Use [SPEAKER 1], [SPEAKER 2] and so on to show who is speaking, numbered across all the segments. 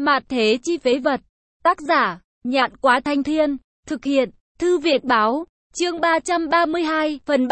[SPEAKER 1] Mạt thế chi phế vật. Tác giả, Nhạn Quá Thanh Thiên. Thực hiện, Thư Việt Báo. Chương 332, phần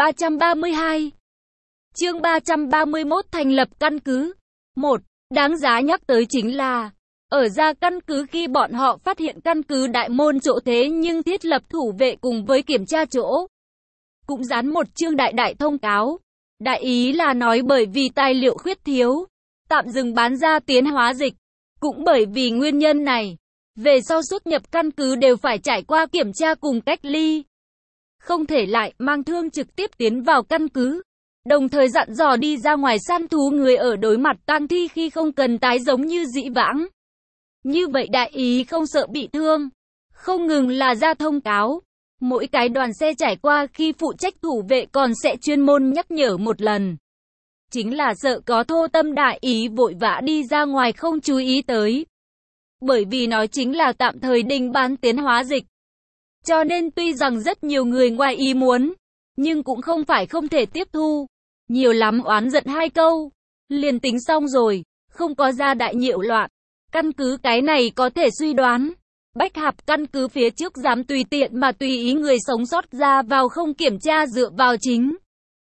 [SPEAKER 1] 332. Chương 331 thành lập căn cứ. 1. Đáng giá nhắc tới chính là, ở ra căn cứ khi bọn họ phát hiện căn cứ đại môn chỗ thế nhưng thiết lập thủ vệ cùng với kiểm tra chỗ. Cũng dán một chương đại thông cáo. Đại ý là nói bởi vì tài liệu khuyết thiếu, tạm dừng bán ra tiến hóa dịch. Cũng bởi vì nguyên nhân này, về sau xuất nhập căn cứ đều phải trải qua kiểm tra cùng cách ly. Không thể lại mang thương trực tiếp tiến vào căn cứ. Đồng thời dặn dò đi ra ngoài săn thú người ở đối mặt tang thi khi không cần tái giống như dĩ vãng. Như vậy đại ý không sợ bị thương. Không ngừng là ra thông cáo. Mỗi cái đoàn xe trải qua khi phụ trách thủ vệ còn sẽ chuyên môn nhắc nhở một lần. Chính là sợ có thô tâm đại ý vội vã đi ra ngoài không chú ý tới. Bởi vì nó chính là tạm thời đình bán tiến hóa dịch. Cho nên tuy rằng rất nhiều người ngoài ý muốn, nhưng cũng không phải không thể tiếp thu. Nhiều lắm oán giận hai câu, liền tính xong rồi, không có ra đại nhiễu loạn. Căn cứ cái này có thể suy đoán. Bách Hạp căn cứ phía trước dám tùy tiện mà tùy ý người sống sót ra vào không kiểm tra dựa vào chính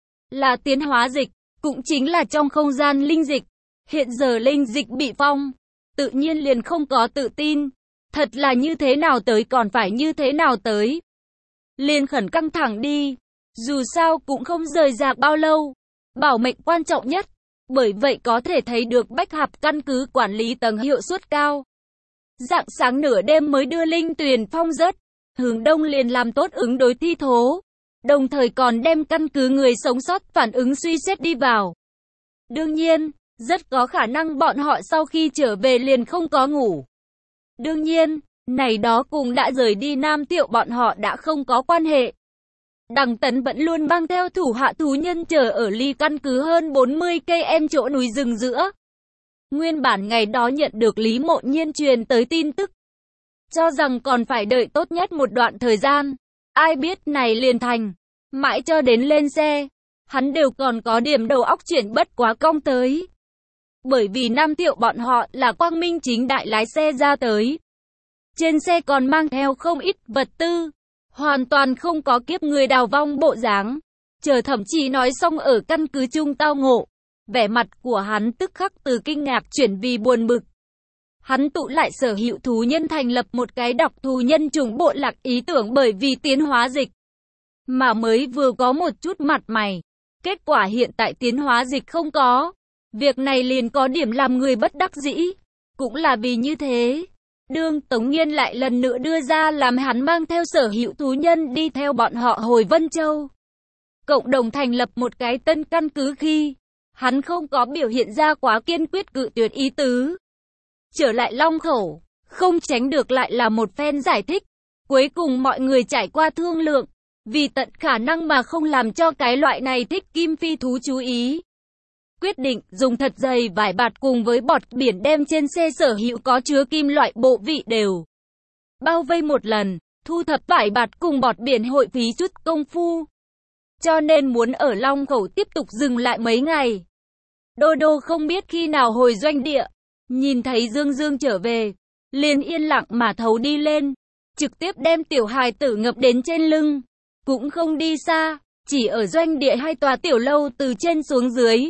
[SPEAKER 1] là tiến hóa dịch, cũng chính là trong không gian linh dịch. Hiện giờ linh dịch bị phong, tự nhiên liền không có tự tin. Thật là như thế nào tới còn phải như thế nào tới. Liền khẩn căng thẳng đi. Dù sao cũng không rời rạc bao lâu. Bảo mệnh quan trọng nhất. Bởi vậy có thể thấy được Bách Hạp căn cứ quản lý tầng hiệu suất cao. Rạng sáng nửa đêm mới đưa linh tuyền phong rớt. Hướng đông liền làm tốt ứng đối thi thố. Đồng thời còn đem căn cứ người sống sót phản ứng suy xét đi vào. Đương nhiên, rất có khả năng bọn họ sau khi trở về liền không có ngủ. Đương nhiên, này đó cùng đã rời đi Nam Tiệu bọn họ đã không có quan hệ. Đằng Tấn vẫn luôn mang theo thủ hạ thú nhân chờ ở ly căn cứ hơn 40 cây em chỗ núi rừng giữa. Nguyên bản ngày đó nhận được Lý Mộ Nhiên truyền tới tin tức, cho rằng còn phải đợi tốt nhất một đoạn thời gian. Ai biết này liền thành. Mãi cho đến lên xe, hắn đều còn có điểm đầu óc chuyển bất quá cong tới. Bởi vì Nam Tiệu bọn họ là quang minh chính đại lái xe ra tới. Trên xe còn mang theo không ít vật tư. Hoàn toàn không có kiếp người đào vong bộ dáng. Chờ thậm chí nói xong ở căn cứ chung tao ngộ. Vẻ mặt của hắn tức khắc từ kinh ngạc chuyển vì buồn bực. Hắn tụ lại sở hữu thú nhân thành lập một cái độc thú nhân chủng bộ lạc ý tưởng bởi vì tiến hóa dịch. Mà mới vừa có một chút mặt mày. Kết quả hiện tại tiến hóa dịch không có. Việc này liền có điểm làm người bất đắc dĩ. Cũng là vì như thế. Đương Tống Nghiên lại lần nữa đưa ra làm hắn mang theo sở hữu thú nhân đi theo bọn họ hồi Vân Châu. Cộng đồng thành lập một cái tân căn cứ khi, hắn không có biểu hiện ra quá kiên quyết cự tuyệt ý tứ. Trở lại Long Khẩu, không tránh được lại là một phen giải thích. Cuối cùng mọi người trải qua thương lượng, vì tận khả năng mà không làm cho cái loại này thích kim phi thú chú ý. Quyết định dùng thật dày vải bạt cùng với bọt biển đem trên xe sở hữu có chứa kim loại bộ vị đều bao vây một lần, thu thập vải bạt cùng bọt biển hội phí chút công phu. Cho nên muốn ở Long Khẩu tiếp tục dừng lại mấy ngày. Đô Đô không biết khi nào hồi doanh địa, nhìn thấy Dương Dương trở về, liền yên lặng mà thấu đi lên, trực tiếp đem tiểu hài tử ngập đến trên lưng, cũng không đi xa, chỉ ở doanh địa hai tòa tiểu lâu từ trên xuống dưới.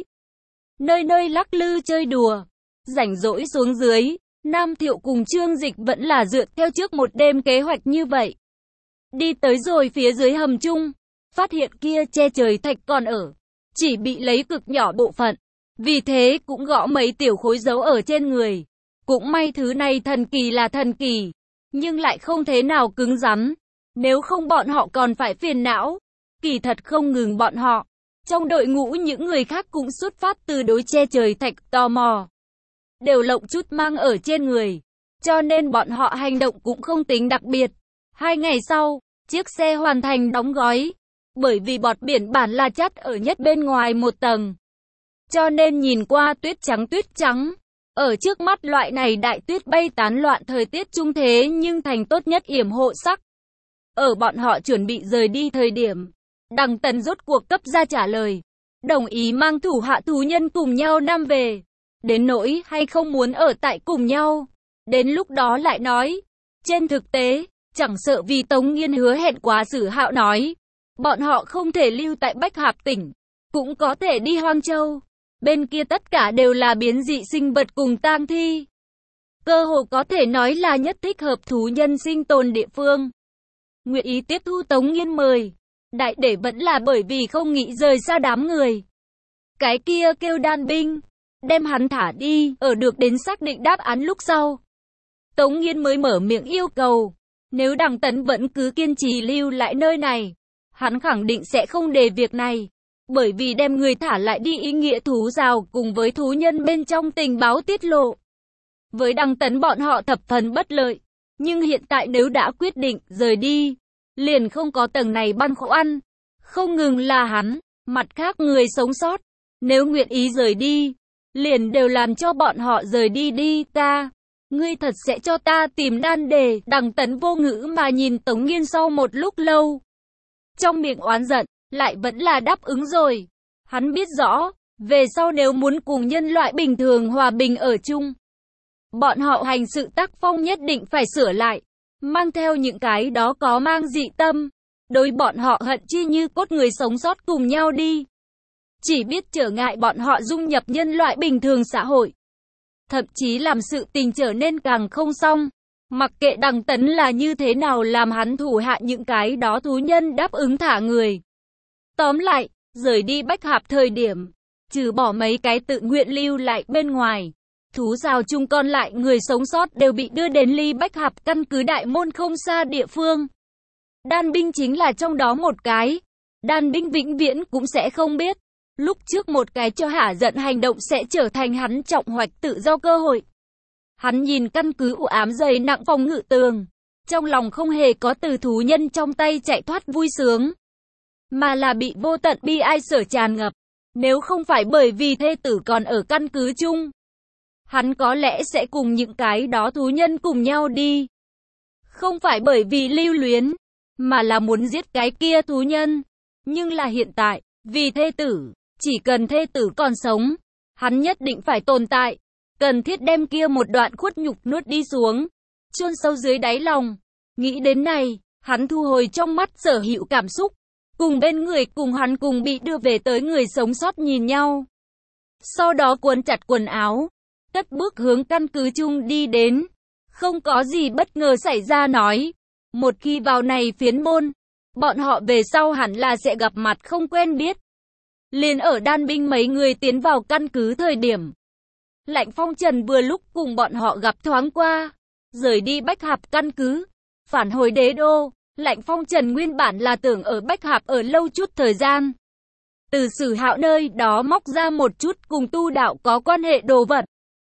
[SPEAKER 1] Nơi nơi lắc lư chơi đùa, rảnh rỗi xuống dưới, Nam Thiệu cùng Trương Dịch vẫn là dựa theo trước một đêm kế hoạch như vậy. Đi tới rồi phía dưới hầm chung, phát hiện kia che trời thạch còn ở, chỉ bị lấy cực nhỏ bộ phận, vì thế cũng gõ mấy tiểu khối dấu ở trên người. Cũng may thứ này thần kỳ là thần kỳ, nhưng lại không thế nào cứng rắn, nếu không bọn họ còn phải phiền não. Kỳ thật không ngừng bọn họ. Trong đội ngũ những người khác cũng xuất phát từ đối che trời thạch tò mò. Đều lộng chút mang ở trên người. Cho nên bọn họ hành động cũng không tính đặc biệt. 2 ngày sau, chiếc xe hoàn thành đóng gói. Bởi vì bọt biển bản là chắt ở nhất bên ngoài một tầng. Cho nên nhìn qua tuyết trắng. Ở trước mắt loại này đại tuyết bay tán loạn thời tiết trung thế nhưng thành tốt nhất yểm hộ sắc. Ở bọn họ chuẩn bị rời đi thời điểm, Đằng Tần rốt cuộc cấp ra trả lời, đồng ý mang thủ hạ thú nhân cùng nhau nam về. Đến nỗi hay không muốn ở tại cùng nhau, Đến lúc đó lại nói. Trên thực tế, chẳng sợ vì Tống Nghiên hứa hẹn quá Sử Hạo nói, bọn họ không thể lưu tại Bách Hạp tỉnh, cũng có thể đi Hoang Châu. Bên kia tất cả đều là biến dị sinh vật cùng tang thi. Cơ hồ có thể nói là nhất thích hợp thú nhân sinh tồn địa phương. Nguyện ý tiếp thu Tống Nghiên mời, đại để vẫn là bởi vì không nghĩ rời xa đám người. Cái kia kêu đan binh, đem hắn thả đi, ở được đến xác định đáp án lúc sau. Tống Nghiên mới mở miệng yêu cầu, nếu Đằng Tấn vẫn cứ kiên trì lưu lại nơi này, hắn khẳng định sẽ không để việc này, bởi vì đem người thả lại đi ý nghĩa thú rào cùng với thú nhân bên trong tình báo tiết lộ. Với Đằng Tấn bọn họ thập phần bất lợi, nhưng hiện tại nếu đã quyết định rời đi, liền không có tầng này băn khoăn. Không ngừng là hắn, mặt khác người sống sót, nếu nguyện ý rời đi, liền đều làm cho bọn họ rời đi đi. Ngươi thật sẽ cho ta tìm đan đề. Đằng Tấn vô ngữ mà nhìn Tống Nghiên sau một lúc lâu. Trong miệng oán giận, lại vẫn là đáp ứng rồi. Hắn biết rõ, về sau nếu muốn cùng nhân loại bình thường hòa bình ở chung, bọn họ hành sự tác phong nhất định phải sửa lại, mang theo những cái đó có mang dị tâm. Đối bọn họ hận chi như cốt người sống sót cùng nhau đi. Chỉ biết trở ngại bọn họ dung nhập nhân loại bình thường xã hội. Thậm chí làm sự tình trở nên càng không xong. Mặc kệ Đằng Tấn là như thế nào làm hắn thủ hạ những cái đó thú nhân đáp ứng thả người. Tóm lại, rời đi Bách Hạp thời điểm, trừ bỏ mấy cái tự nguyện lưu lại bên ngoài, thú rào chung còn lại người sống sót đều bị đưa đến ly Bách Hạp căn cứ đại môn không xa địa phương. Đan binh chính là trong đó một cái. Đan binh vĩnh viễn cũng sẽ không biết, lúc trước một cái cho hả giận hành động sẽ trở thành hắn trọng hoạch tự do cơ hội. Hắn nhìn căn cứ u ám dày nặng phòng ngự tường, trong lòng không hề có từ thú nhân trong tay chạy thoát vui sướng, mà là bị vô tận bi ai sở tràn ngập. Nếu không phải bởi vì thê tử còn ở căn cứ chung, hắn có lẽ sẽ cùng những cái đó thú nhân cùng nhau đi. Không phải bởi vì lưu luyến, mà là muốn giết cái kia thú nhân. Nhưng là hiện tại, vì thê tử, chỉ cần thê tử còn sống, hắn nhất định phải tồn tại. Cần thiết đem kia một đoạn khuất nhục nuốt đi xuống, chôn sâu dưới đáy lòng. Nghĩ đến này, hắn thu hồi trong mắt sở hữu cảm xúc, cùng bên người cùng hắn cùng bị đưa về tới người sống sót nhìn nhau. Sau đó cuốn chặt quần áo, cất bước hướng căn cứ chung đi đến. Không có gì bất ngờ xảy ra nói, một khi vào này phiến môn, bọn họ về sau hẳn là sẽ gặp mặt không quen biết. Liền ở đan binh mấy người tiến vào căn cứ thời điểm, Lạnh Phong Trần vừa lúc cùng bọn họ gặp thoáng qua, rời đi Bách Hạp căn cứ, phản hồi đế đô. Lạnh Phong Trần nguyên bản là tưởng ở Bách Hạp ở lâu chút thời gian, từ Sử Hạo nơi đó móc ra một chút cùng tu đạo có quan hệ đồ vật.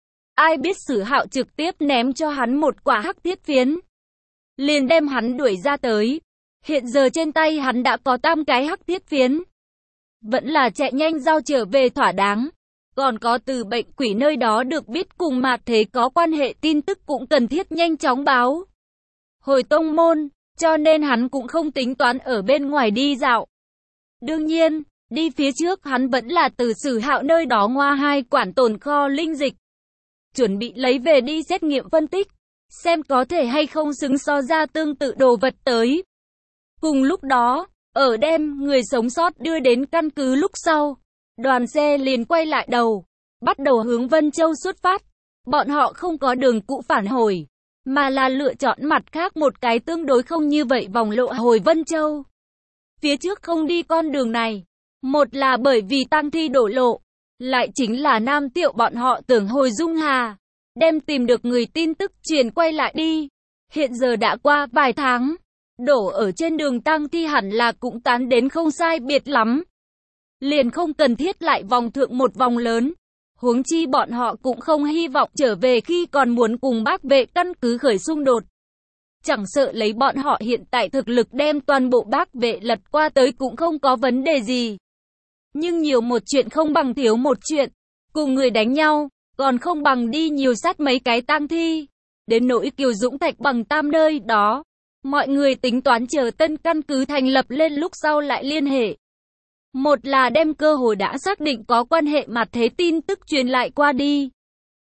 [SPEAKER 1] Ai biết Sử Hạo trực tiếp ném cho hắn một quả hắc thiết phiến, liền đem hắn đuổi ra tới. Hiện giờ trên tay hắn đã có 8 cái hắc thiết phiến, vẫn là chạy nhanh giao trở về thỏa đáng. Còn có từ bệnh quỷ nơi đó được biết cùng mạt thế có quan hệ tin tức cũng cần thiết nhanh chóng báo hồi tông môn, cho nên hắn cũng không tính toán ở bên ngoài đi dạo. Đương nhiên, đi phía trước hắn vẫn là từ Sử Hạo nơi đó ngoa 2 quản tồn kho linh dịch, chuẩn bị lấy về đi xét nghiệm phân tích, xem có thể hay không xứng so ra tương tự đồ vật tới. Cùng lúc đó, ở đem người sống sót đưa đến căn cứ lúc sau, đoàn xe liền quay lại đầu, bắt đầu hướng Vân Châu xuất phát. Bọn họ không có đường cũ phản hồi, mà là lựa chọn mặt khác một cái tương đối không như vậy vòng lộ hồi Vân Châu. Phía trước không đi con đường này, một là bởi vì tang thi đổ lộ, lại chính là Nam Tiệu bọn họ tưởng hồi Dung Hà, đem tìm được người tin tức truyền quay lại đi. Hiện giờ đã qua vài tháng, đổ ở trên đường tang thi hẳn là cũng tán đến không sai biệt lắm. Liền không cần thiết lại vòng thượng một vòng lớn. Huống chi bọn họ cũng không hy vọng trở về khi còn muốn cùng Bác Vệ căn cứ khởi xung đột. Chẳng sợ lấy bọn họ hiện tại thực lực đem toàn bộ Bác Vệ lật qua tới cũng không có vấn đề gì. Nhưng nhiều một chuyện không bằng thiếu một chuyện. Cùng người đánh nhau, còn không bằng đi nhiều sát mấy cái tang thi. Đến nỗi Kiều Dũng Thạch Bằng Tam nơi đó, mọi người tính toán chờ tân căn cứ thành lập lên lúc sau lại liên hệ. Một là đem cơ hội đã xác định có quan hệ mặt thế tin tức truyền lại qua đi.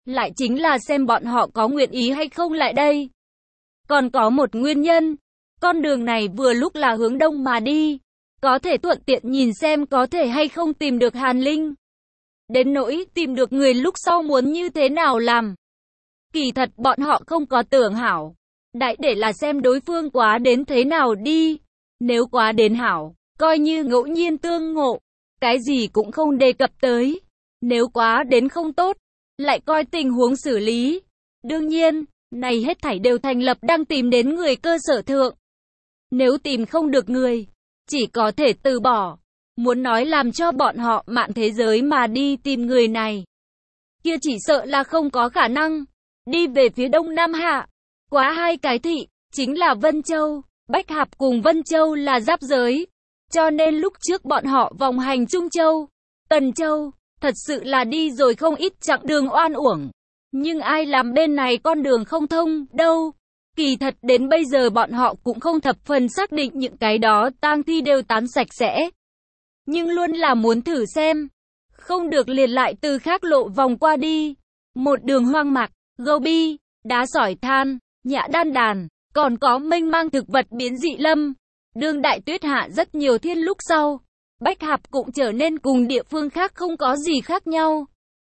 [SPEAKER 1] lại chính là xem bọn họ có nguyện ý hay không lại đây. Còn có một nguyên nhân, con đường này vừa lúc là hướng đông mà đi, có thể thuận tiện nhìn xem có thể hay không tìm được Hàn Linh. Đến nỗi tìm được người lúc sau muốn như thế nào làm. Kỳ thật bọn họ không có tưởng hảo, đại để là xem đối phương quá đến thế nào đi. Nếu quá đến hảo, coi như ngẫu nhiên tương ngộ, cái gì cũng không đề cập tới. Nếu quá đến không tốt, lại coi tình huống xử lý. Đương nhiên, này hết thảy đều thành lập đang tìm đến người cơ sở thượng. Nếu tìm không được người, chỉ có thể từ bỏ. Muốn nói làm cho bọn họ mạn thế giới mà đi tìm người này, kia chỉ sợ là không có khả năng. Đi về phía đông nam hạ, quá 2 cái thị, chính là Vân Châu. Bách Hạp cùng Vân Châu là giáp giới, cho nên lúc trước bọn họ vòng hành Trung Châu, Tần Châu, thật sự là đi rồi không ít chặng đường oan uổng. Nhưng ai làm bên này con đường không thông đâu. Kỳ thật đến bây giờ bọn họ cũng không thập phần xác định những cái đó tang thi đều tán sạch sẽ. Nhưng luôn là muốn thử xem. Không được liền lại từ khác lộ vòng qua đi. Một đường hoang mạc, Gobi, đá sỏi than, nhã đan đàn, còn có mênh mang thực vật biến dị lâm. Đương đại tuyết hạ rất nhiều thiên lúc sau, Bách Hạp cũng trở nên cùng địa phương khác không có gì khác nhau.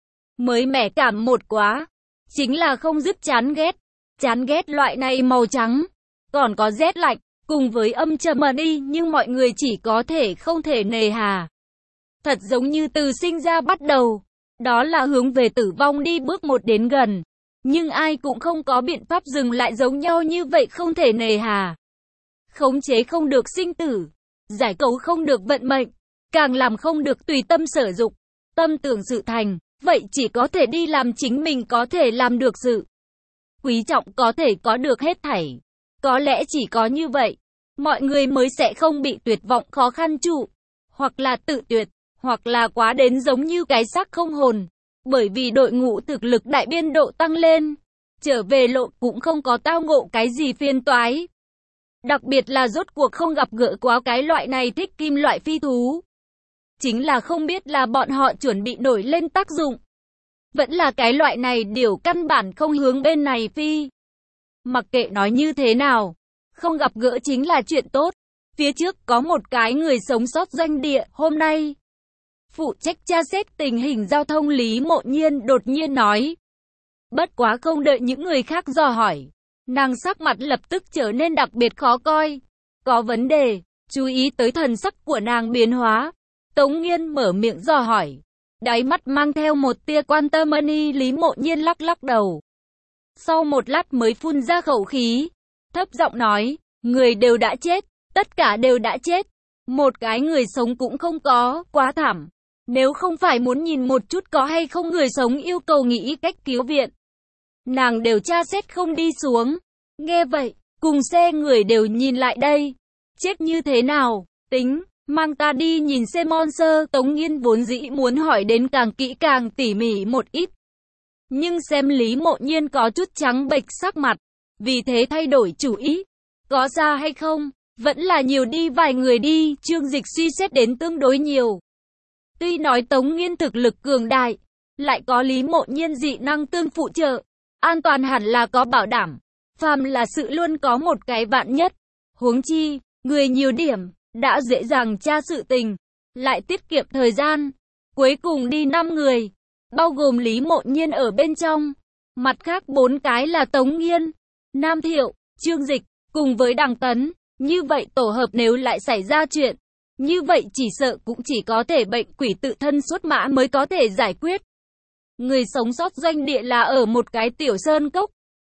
[SPEAKER 1] Mới mẻ cảm một quá, chính là không dứt chán ghét loại này màu trắng, còn có rét lạnh, cùng với âm trầm đi nhưng mọi người chỉ có thể không thể nề hà. Thật giống như từ sinh ra bắt đầu, đó là hướng về tử vong đi bước một đến gần, nhưng ai cũng không có biện pháp dừng lại giống nhau như vậy không thể nề hà. Khống chế không được sinh tử, giải cấu không được vận mệnh, càng làm không được tùy tâm sở dục, tâm tưởng sự thành, vậy chỉ có thể đi làm chính mình có thể làm được sự. Quý trọng có thể có được hết thảy. Có lẽ chỉ có như vậy, mọi người mới sẽ không bị tuyệt vọng khó khăn trụ, hoặc là tự tuyệt, hoặc là quá đến giống như cái xác không hồn. Bởi vì đội ngũ thực lực đại biên độ tăng lên, trở về lộ cũng không có tao ngộ cái gì phiền toái. Đặc biệt là rốt cuộc không gặp gỡ quá cái loại này thích kim loại phi thú. Chính là không biết là bọn họ chuẩn bị nổi lên tác dụng. Vẫn là cái loại này điều căn bản không hướng bên này phi. Mặc kệ nói như thế nào, không gặp gỡ chính là chuyện tốt. Phía trước có một cái người sống sót doanh địa hôm nay. Phụ trách tra xét tình hình giao thông Lý Mộ Nhiên đột nhiên nói. Bất quá không đợi những người khác dò hỏi, nàng sắc mặt lập tức trở nên đặc biệt khó coi. Có vấn đề, chú ý tới thần sắc của nàng biến hóa. Tống Nghiên mở miệng dò hỏi. Đáy mắt mang theo một tia quan tâm Lý Mộ Nhiên lắc lắc đầu. Sau một lát mới phun ra khẩu khí, thấp giọng nói, người đều đã chết, tất cả đều đã chết. Một cái người sống cũng không có, quá thảm. Nếu không phải muốn nhìn một chút có hay không người sống yêu cầu nghĩ cách cứu viện, nàng đều tra xét không đi xuống. Nghe vậy, cùng xe người đều nhìn lại đây. Chết như thế nào, tính, mang ta đi nhìn xem monster. Tống Nghiên vốn dĩ muốn hỏi đến càng kỹ càng tỉ mỉ một ít. Nhưng xem Lý Mộ Nhiên có chút trắng bệch sắc mặt, vì thế thay đổi chủ ý. Có xa hay không, vẫn là nhiều đi vài người đi, Trương Dịch suy xét đến tương đối nhiều. Tuy nói Tống Nghiên thực lực cường đại, lại có Lý Mộ Nhiên dị năng tương phụ trợ, an toàn hẳn là có bảo đảm. Phàm là sự luôn có một cái vạn nhất. Huống chi, người nhiều điểm, đã dễ dàng tra sự tình, lại tiết kiệm thời gian. Cuối cùng đi 5 người, bao gồm Lý Mộ Nhiên ở bên trong. Mặt khác 4 cái là Tống Nghiên, Nam Thiệu, Trương Dịch, cùng với Đằng Tấn. Như vậy tổ hợp nếu lại xảy ra chuyện, như vậy chỉ sợ cũng chỉ có thể bệnh quỷ tự thân xuất mã mới có thể giải quyết. Người sống sót doanh địa là ở một cái tiểu sơn cốc.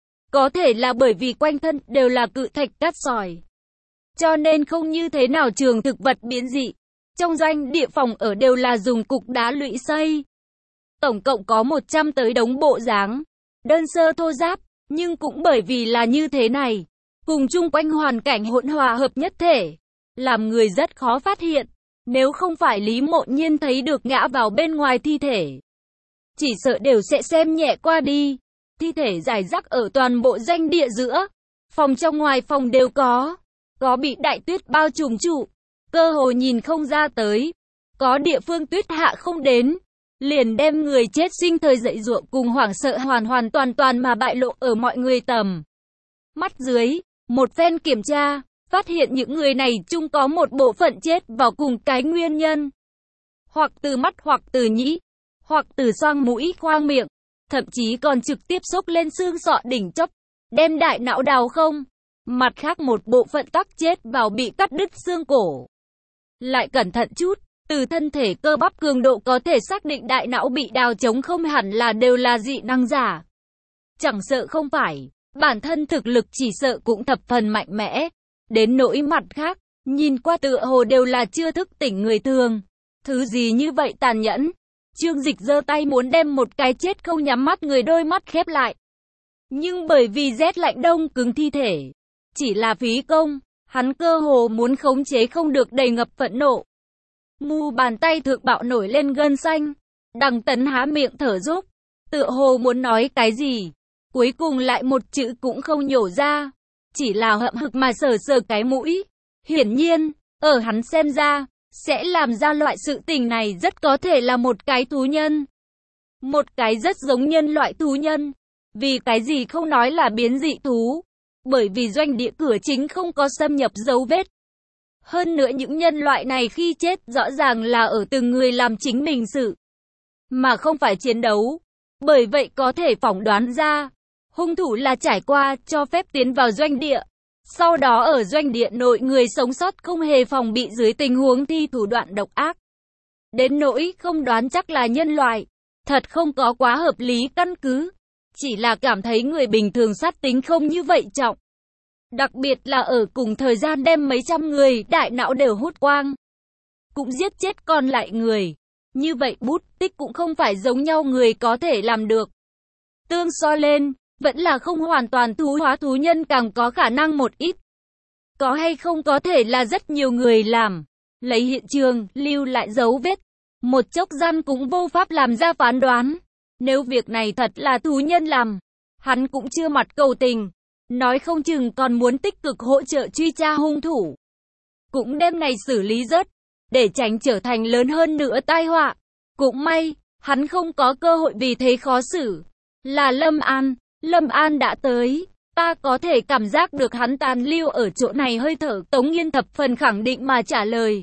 [SPEAKER 1] Có thể là bởi vì quanh thân đều là cự thạch cát sỏi, cho nên không như thế nào trường thực vật biến dị. Trong doanh địa phòng ở đều là dùng cục đá lũy xây. Tổng cộng có 100 tới đống bộ dáng, đơn sơ thô ráp, nhưng cũng bởi vì là như thế này, cùng chung quanh hoàn cảnh hỗn hòa hợp nhất thể, làm người rất khó phát hiện. Nếu không phải Lý Mộ Nhiên thấy được ngã vào bên ngoài thi thể, chỉ sợ đều sẽ xem nhẹ qua đi. Thi thể rải rác ở toàn bộ doanh địa giữa, phòng trong ngoài phòng đều có bị đại tuyết bao trùm trụ, cơ hồ nhìn không ra tới. Có địa phương tuyết hạ không đến, liền đem người chết sinh thời dậy giụa cùng hoảng sợ hoàn toàn mà bại lộ ở mọi người tầm mắt dưới. Một phen kiểm tra, phát hiện những người này chung có một bộ phận chết vào cùng cái nguyên nhân. Hoặc từ mắt, hoặc từ nhĩ, hoặc từ xoang mũi, khoang miệng, thậm chí còn trực tiếp xốc lên xương sọ đỉnh chóp, đem đại não đào không. Mặt khác một bộ phận tắc chết vào bị cắt đứt xương cổ. Lại cẩn thận chút, từ thân thể cơ bắp cường độ có thể xác định đại não bị đào trống không hẳn là đều là dị năng giả. Chẳng sợ không phải, bản thân thực lực chỉ sợ cũng thập phần mạnh mẽ. Đến nỗi mặt khác, nhìn qua tựa hồ đều là chưa thức tỉnh người thường. Thứ gì như vậy tàn nhẫn? Trương Dịch giơ tay muốn đem một cái chết không nhắm mắt người đôi mắt khép lại. Nhưng bởi vì rét lạnh đông cứng thi thể, chỉ là phí công, hắn cơ hồ muốn khống chế không được đầy ngập phẫn nộ. Mu bàn tay thượng bạo nổi lên gân xanh, Đằng Tấn há miệng thở dốc, tựa hồ muốn nói cái gì, cuối cùng lại một chữ cũng không nhổ ra, chỉ là hậm hực mà sờ cái mũi. Hiển nhiên, ở hắn xem ra, sẽ làm ra loại sự tình này rất có thể là một cái thú nhân. Một cái rất giống nhân loại thú nhân. Vì cái gì không nói là biến dị thú? Bởi vì doanh địa cửa chính không có xâm nhập dấu vết. Hơn nữa những nhân loại này khi chết rõ ràng là ở từng người làm chính mình sự, mà không phải chiến đấu. Bởi vậy có thể phỏng đoán ra, hung thủ là trải qua cho phép tiến vào doanh địa. Sau đó ở doanh địa nội người sống sót không hề phòng bị dưới tình huống thi thủ đoạn độc ác. Đến nỗi không đoán chắc là nhân loại, thật không có quá hợp lý căn cứ. Chỉ là cảm thấy người bình thường sát tính không như vậy trọng. Đặc biệt là ở cùng thời gian đem mấy trăm người đại não đều hút quang, cũng giết chết còn lại người. Như vậy bút tích cũng không phải giống nhau người có thể làm được. Tương so lên, vẫn là không hoàn toàn thú hóa thú nhân càng có khả năng một ít. Có hay không có thể là rất nhiều người làm, lấy hiện trường, lưu lại dấu vết. Một chốc gian cũng vô pháp làm ra phán đoán. Nếu việc này thật là thú nhân làm, hắn cũng chưa mặt cầu tình. Nói không chừng còn muốn tích cực hỗ trợ truy tra hung thủ. Cũng đem này xử lý rớt, để tránh trở thành lớn hơn nữa tai họa. Cũng may, hắn không có cơ hội vì thế khó xử. Là Lâm An đã tới. Ta có thể cảm giác được hắn tàn lưu ở chỗ này hơi thở. Tống Nghiên thập phần khẳng định mà trả lời.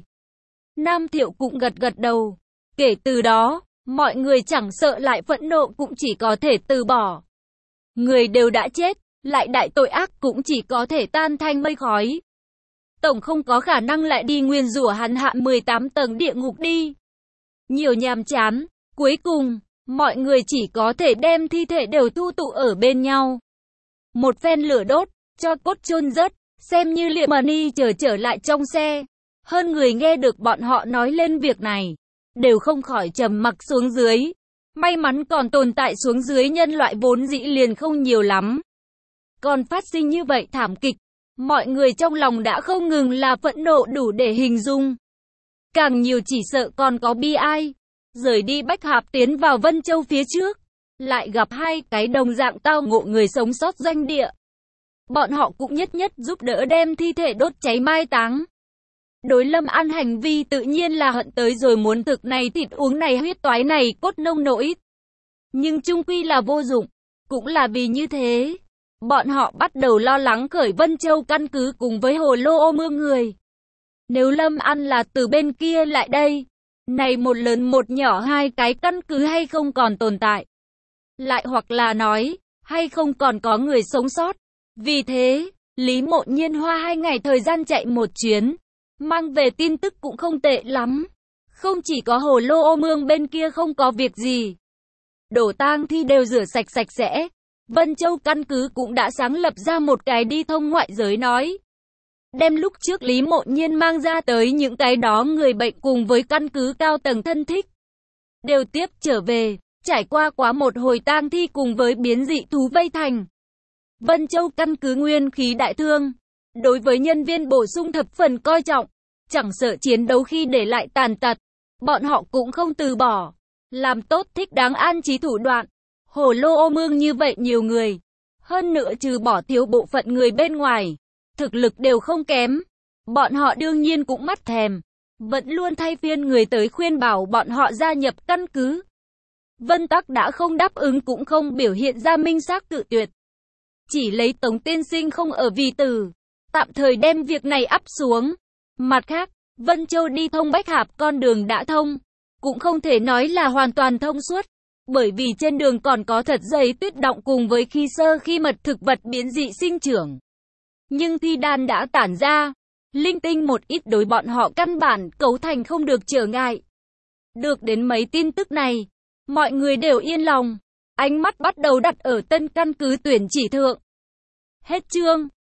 [SPEAKER 1] Nam Thiệu cũng gật đầu. Kể từ đó, mọi người chẳng sợ lại phẫn nộ cũng chỉ có thể từ bỏ. Người đều đã chết, lại đại tội ác cũng chỉ có thể tan thành mây khói. Tổng không có khả năng lại đi nguyền rủa hắn hạ 18 tầng địa ngục đi. Nhiều nhàm chán, cuối cùng, mọi người chỉ có thể đem thi thể đều thu tụ ở bên nhau. Một phen lửa đốt, cho cốt chôn rớt, xem như Liệm Mani trở lại trong xe. Hơn người nghe được bọn họ nói lên việc này, đều không khỏi trầm mặc xuống dưới. May mắn còn tồn tại xuống dưới nhân loại vốn dĩ liền không nhiều lắm. Còn phát sinh như vậy thảm kịch, mọi người trong lòng đã không ngừng là phẫn nộ đủ để hình dung. Càng nhiều chỉ sợ còn có bi ai. Rời đi Bách Hạp tiến vào Vân Châu phía trước, lại gặp hai cái đồng dạng tao ngộ người sống sót doanh địa. Bọn họ cũng nhất giúp đỡ đem thi thể đốt cháy mai táng. Đối Lâm An hành vi tự nhiên là hận tới rồi muốn thực này thịt uống này huyết toái này cốt nông nỗi. Nhưng chung quy là vô dụng, cũng là vì như thế. Bọn họ bắt đầu lo lắng khởi Vân Châu căn cứ cùng với Hồ Lô Ô Mương người. Nếu Lâm An là từ bên kia lại đây, này một lớn một nhỏ hai cái căn cứ hay không còn tồn tại. Lại hoặc là nói, hay không còn có người sống sót. Vì thế, Lý Mộ Nhiên hoa 2 ngày thời gian chạy một chuyến, mang về tin tức cũng không tệ lắm. Không chỉ có Hồ Lô Ô Mương bên kia không có việc gì, đổ tang thi đều rửa sạch sẽ. Vân Châu căn cứ cũng đã sáng lập ra một cái đi thông ngoại giới nói. Đem lúc trước Lý Mộ Nhiên mang ra tới những cái đó người bệnh cùng với căn cứ cao tầng thân thích, đều tiếp trở về, trải qua quá một hồi tang thi cùng với biến dị thú vây thành. Vân Châu căn cứ nguyên khí đại thương, đối với nhân viên bổ sung thập phần coi trọng, chẳng sợ chiến đấu khi để lại tàn tật, bọn họ cũng không từ bỏ, làm tốt thích đáng an trí thủ đoạn. Hồ Lô Ô Mương như vậy nhiều người, hơn nữa trừ bỏ thiếu bộ phận người bên ngoài, thực lực đều không kém. Bọn họ đương nhiên cũng mắt thèm, vẫn luôn thay phiên người tới khuyên bảo bọn họ gia nhập căn cứ. Vân Tắc đã không đáp ứng cũng không biểu hiện ra minh xác cự tuyệt. Chỉ lấy Tống tiên sinh không ở vì từ, tạm thời đem việc này ắp xuống. Mặt khác, Vân Châu đi thông Bách Hạp con đường đã thông, cũng không thể nói là hoàn toàn thông suốt, bởi vì trên đường còn có thật dày tuyết đọng cùng với khi mật thực vật biến dị sinh trưởng. Nhưng thi đan đã tản ra, linh tinh một ít đối bọn họ căn bản cấu thành không được trở ngại. Được đến mấy tin tức này, mọi người đều yên lòng, ánh mắt bắt đầu đặt ở tân căn cứ tuyển chỉ thượng. Hết chương.